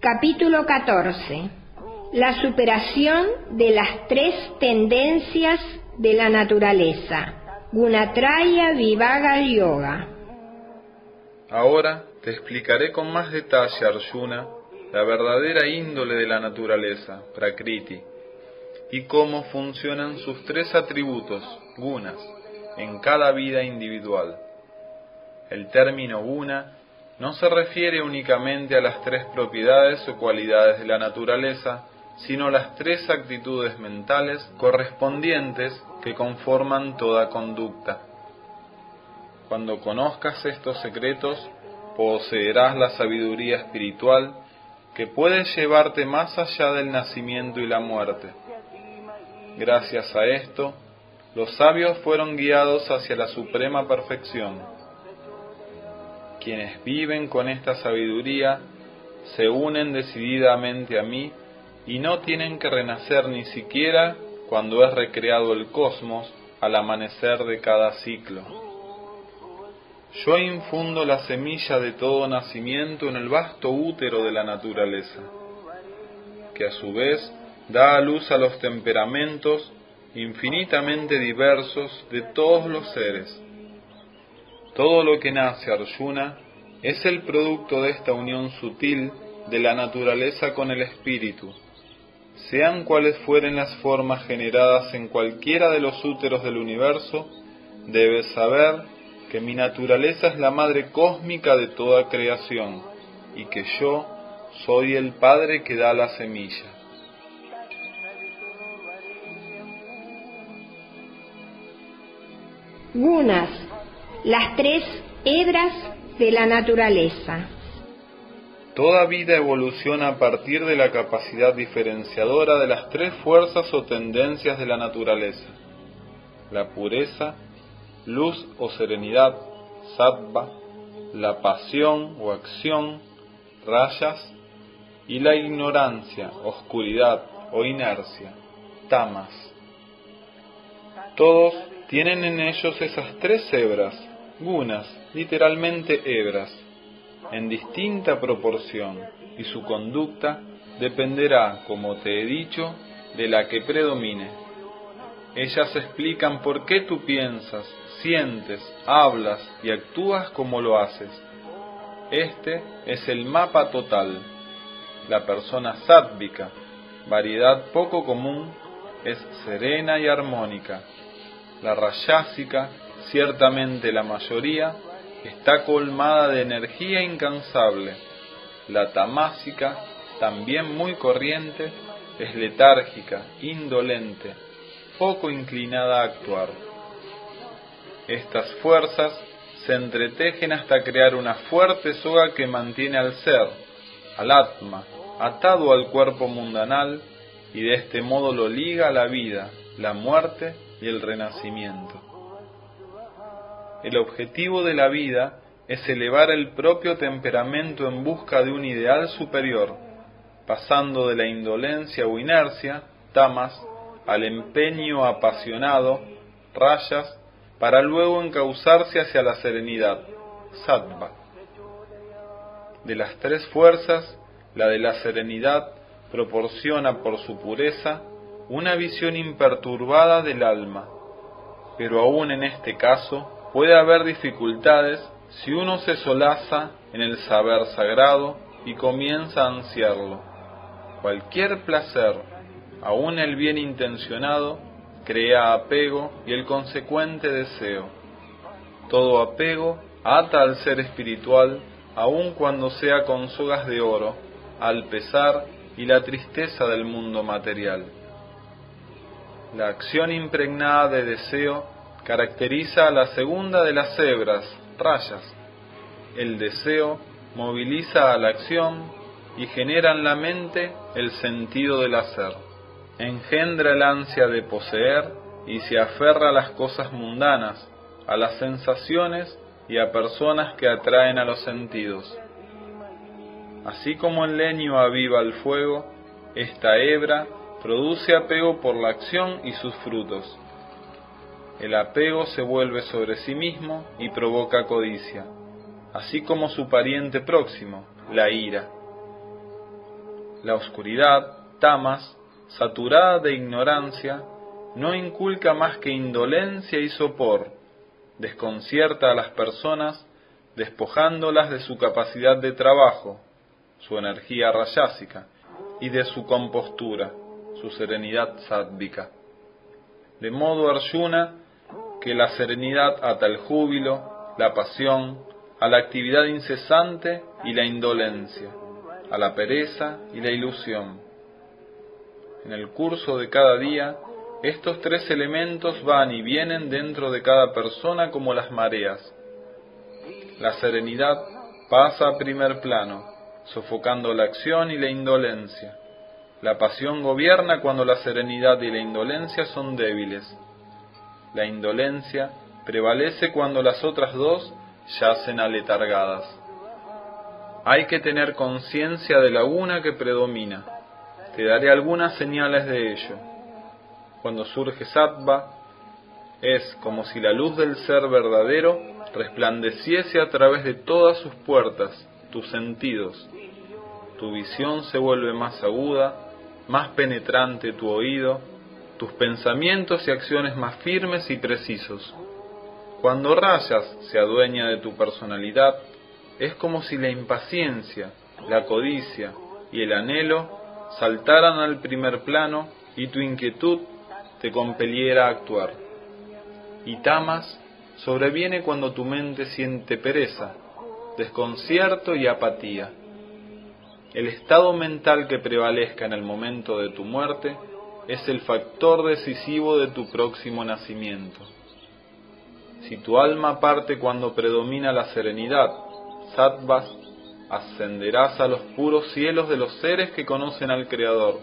Capítulo 14. La superación de las tres tendencias de la naturaleza. Gunatraya Vibhaga Yoga. Ahora te explicaré con más detalle, Arjuna, la verdadera índole de la naturaleza, Prakriti, y cómo funcionan sus tres atributos, gunas, en cada vida individual. El término guna no se refiere únicamente a las tres propiedades o cualidades de la naturaleza, sino a las tres actitudes mentales correspondientes que conforman toda conducta. Cuando conozcas estos secretos, poseerás la sabiduría espiritual que puede llevarte más allá del nacimiento y la muerte. Gracias a esto, los sabios fueron guiados hacia la suprema perfección. Quienes viven con esta sabiduría se unen decididamente a mí y no tienen que renacer ni siquiera cuando es recreado el cosmos al amanecer de cada ciclo. Yo infundo la semilla de todo nacimiento en el vasto útero de la naturaleza, que a su vez da a luz a los temperamentos infinitamente diversos de todos los seres. Todo lo que nace, Arjuna, es el producto de esta unión sutil de la naturaleza con el espíritu. Sean cuales fueren las formas generadas en cualquiera de los úteros del universo, debes saber que mi naturaleza es la madre cósmica de toda creación y que yo soy el Padre que da la semilla. Gunas, las tres hebras de la naturaleza. Toda vida evoluciona a partir de la capacidad diferenciadora de las tres fuerzas o tendencias de la naturaleza: la pureza, luz o serenidad, sattva, la pasión o acción, rajas, y la ignorancia, oscuridad o inercia, tamas. Todos tienen en ellos esas tres hebras, gunas, literalmente hebras, en distinta proporción, y su conducta dependerá, como te he dicho, de la que predomine. Ellas explican por qué tú piensas, sientes, hablas y actúas como lo haces. Este es el mapa total. La persona sátvica, variedad poco común, es serena y armónica. La rayásica, ciertamente la mayoría, está colmada de energía incansable. La tamásica, también muy corriente, es letárgica, indolente, poco inclinada a actuar. Estas fuerzas se entretejen hasta crear una fuerte soga que mantiene al ser, al Atma, atado al cuerpo mundanal, y de este modo lo liga a la vida, la muerte y el renacimiento. El objetivo de la vida es elevar el propio temperamento en busca de un ideal superior, pasando de la indolencia o inercia, tamas, al empeño apasionado, rayas, para luego encauzarse hacia la serenidad, sattva. De las tres fuerzas, la de la serenidad proporciona por su pureza una visión imperturbada del alma, pero aún en este caso puede haber dificultades si uno se solaza en el saber sagrado y comienza a ansiarlo. Cualquier placer, aún el bien intencionado, crea apego y el consecuente deseo. Todo apego ata al ser espiritual, aun cuando sea con sogas de oro, al pesar y la tristeza del mundo material. La acción impregnada de deseo caracteriza a la segunda de las hebras, rayas. El deseo moviliza a la acción y genera en la mente el sentido del hacer. Engendra el ansia de poseer y se aferra a las cosas mundanas, a las sensaciones y a personas que atraen a los sentidos. Así como el leño aviva el fuego, esta hebra produce apego por la acción y sus frutos. El apego se vuelve sobre sí mismo y provoca codicia, así como su pariente próximo, la ira. La oscuridad, tamas, saturada de ignorancia, no inculca más que indolencia y sopor, desconcierta a las personas, despojándolas de su capacidad de trabajo, su energía rayásica, y de su compostura, su serenidad sátvica. De modo, Arjuna, que la serenidad ata el júbilo, la pasión, a la actividad incesante y la indolencia, a la pereza y la ilusión. En el curso de cada día, estos tres elementos van y vienen dentro de cada persona como las mareas. La serenidad pasa a primer plano, sofocando la acción y la indolencia. La pasión gobierna cuando la serenidad y la indolencia son débiles. La indolencia prevalece cuando las otras dos yacen aletargadas. Hay que tener conciencia de la una que predomina. Te daré algunas señales de ello. Cuando surge sattva, es como si la luz del ser verdadero resplandeciese a través de todas sus puertas, tus sentidos. Tu visión se vuelve más aguda, más penetrante tu oído, tus pensamientos y acciones más firmes y precisos. Cuando rayas se adueña de tu personalidad, es como si la impaciencia, la codicia y el anhelo saltaran al primer plano y tu inquietud te compeliera a actuar. Y tamas sobreviene cuando tu mente siente pereza, desconcierto y apatía. El estado mental que prevalezca en el momento de tu muerte es el factor decisivo de tu próximo nacimiento. Si tu alma parte cuando predomina la serenidad, sattvas, ascenderás a los puros cielos de los seres que conocen al Creador.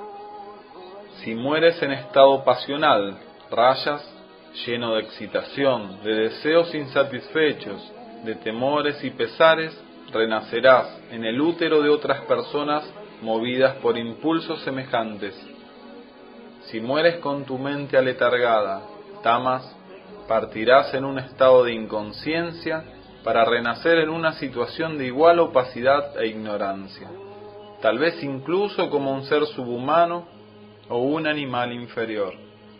Si mueres en estado pasional, rayas, lleno de excitación, de deseos insatisfechos, de temores y pesares, renacerás en el útero de otras personas movidas por impulsos semejantes. Si mueres con tu mente aletargada, tamas, partirás en un estado de inconsciencia para renacer en una situación de igual opacidad e ignorancia, tal vez incluso como un ser subhumano o un animal inferior.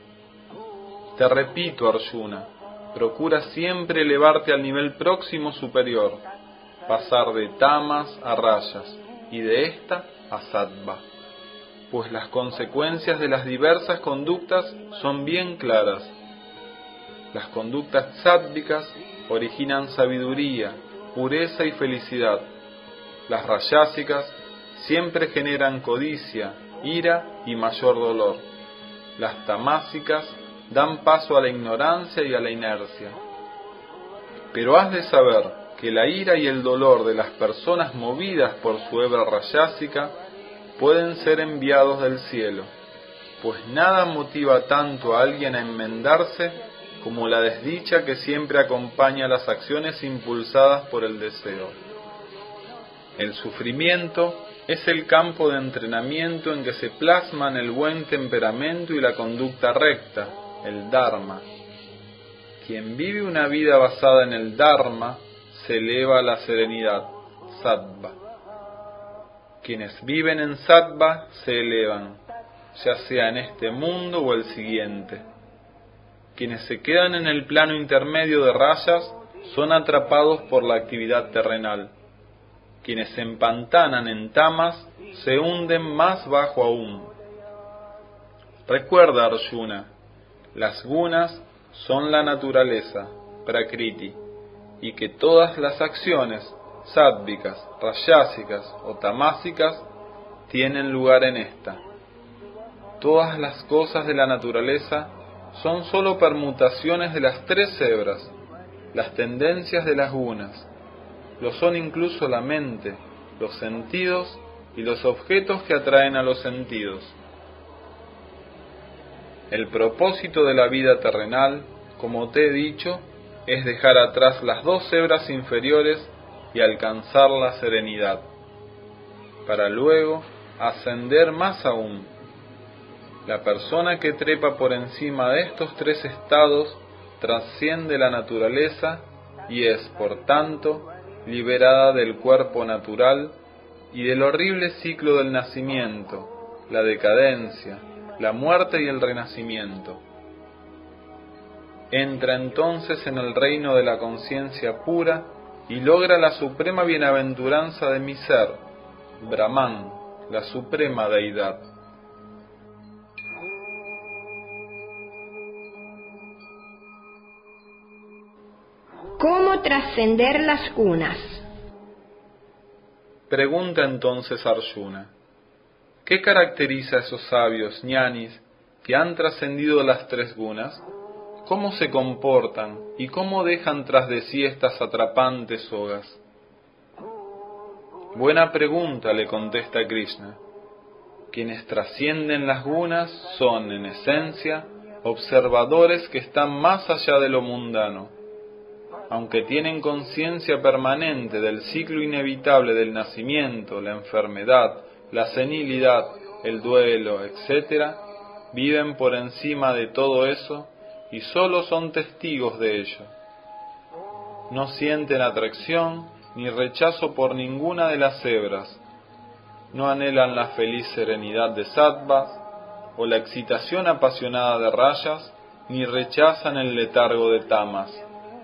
Te repito, Arjuna, procura siempre elevarte al nivel próximo superior, pasar de tamas a rayas y de esta a sattva, pues las consecuencias de las diversas conductas son bien claras. Las conductas sáttvicas originan sabiduría, pureza y felicidad. Las rayásicas siempre generan codicia, ira y mayor dolor. Las tamásicas dan paso a la ignorancia y a la inercia. Pero has de saber que la ira y el dolor de las personas movidas por su hebra rayásica pueden ser enviados del cielo, pues nada motiva tanto a alguien a enmendarse como la desdicha que siempre acompaña las acciones impulsadas por el deseo. El sufrimiento es el campo de entrenamiento en que se plasman el buen temperamento y la conducta recta, el Dharma. Quien vive una vida basada en el Dharma se eleva a la serenidad, sattva. Quienes viven en sattva se elevan, ya sea en este mundo o el siguiente. Quienes se quedan en el plano intermedio de rayas son atrapados por la actividad terrenal. Quienes se empantanan en tamas se hunden más bajo aún. Recuerda, Arjuna, las gunas son la naturaleza, prakriti, y que todas las acciones sáttvicas, rayásicas o tamásicas tienen lugar en esta. Todas las cosas de la naturaleza son sólo permutaciones de las tres hebras, las tendencias de las gunas. Lo son incluso la mente, los sentidos y los objetos que atraen a los sentidos. El propósito de la vida terrenal, como te he dicho, es dejar atrás las dos hebras inferiores y alcanzar la serenidad, para luego ascender más aún. La persona que trepa por encima de estos tres estados trasciende la naturaleza y es, por tanto, liberada del cuerpo natural y del horrible ciclo del nacimiento, la decadencia, la muerte y el renacimiento. Entra entonces en el reino de la conciencia pura y logra la suprema bienaventuranza de mi ser, Brahman, la suprema deidad. ¿Cómo trascender las gunas? Pregunta entonces Arjuna: ¿qué caracteriza a esos sabios ñanis que han trascendido las tres gunas? ¿Cómo se comportan y cómo dejan tras de sí estas atrapantes sogas? Buena pregunta, le contesta Krishna. Quienes trascienden las gunas son, en esencia, observadores que están más allá de lo mundano. Aunque tienen conciencia permanente del ciclo inevitable del nacimiento, la enfermedad, la senilidad, el duelo, etc., viven por encima de todo eso y solo son testigos de ello. No sienten atracción ni rechazo por ninguna de las hebras, no anhelan la feliz serenidad de sattvas o la excitación apasionada de rayas, ni rechazan el letargo de tamas.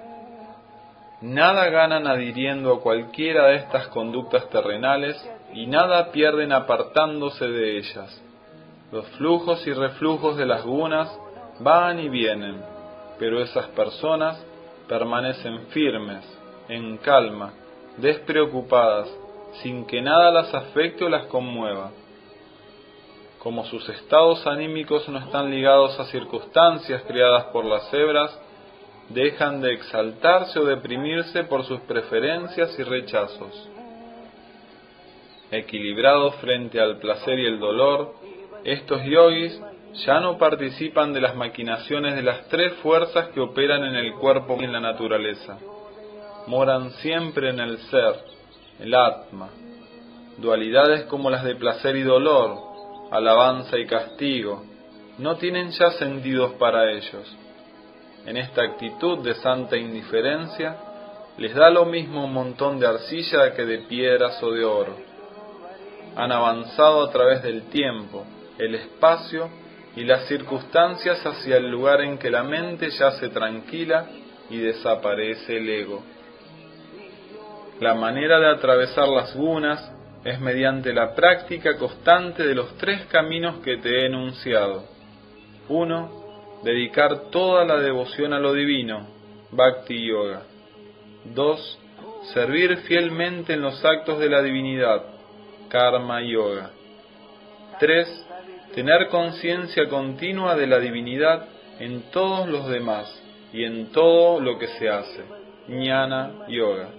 Nada ganan adhiriendo a cualquiera de estas conductas terrenales y nada pierden apartándose de ellas. Los flujos y reflujos de las gunas van y vienen, pero esas personas permanecen firmes, en calma, despreocupadas, sin que nada las afecte o las conmueva. Como sus estados anímicos no están ligados a circunstancias creadas por las hebras, dejan de exaltarse o deprimirse por sus preferencias y rechazos. Equilibrados frente al placer y el dolor, estos yogis ya no participan de las maquinaciones de las tres fuerzas que operan en el cuerpo y en la naturaleza. Moran siempre en el ser, el Atma. Dualidades como las de placer y dolor, alabanza y castigo, no tienen ya sentidos para ellos. En esta actitud de santa indiferencia, les da lo mismo un montón de arcilla que de piedras o de oro. Han avanzado a través del tiempo, el espacio y las circunstancias hacia el lugar en que la mente yace tranquila y desaparece el ego. La manera de atravesar las gunas es mediante la práctica constante de los tres caminos que te he enunciado. 1. Dedicar toda la devoción a lo divino, Bhakti Yoga. 2. Servir fielmente en los actos de la divinidad, Karma Yoga. 3. Tener conciencia continua de la divinidad en todos los demás y en todo lo que se hace, Jnana Yoga.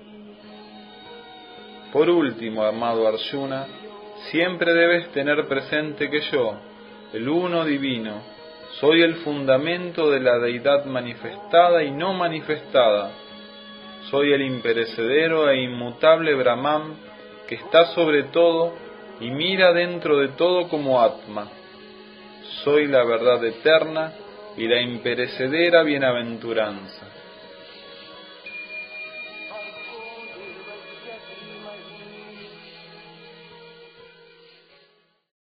Por último, amado Arjuna, siempre debes tener presente que yo, el Uno Divino, soy el fundamento de la deidad manifestada y no manifestada. Soy el imperecedero e inmutable Brahman que está sobre todo y mira dentro de todo como Atma. Soy la verdad eterna y la imperecedera bienaventuranza.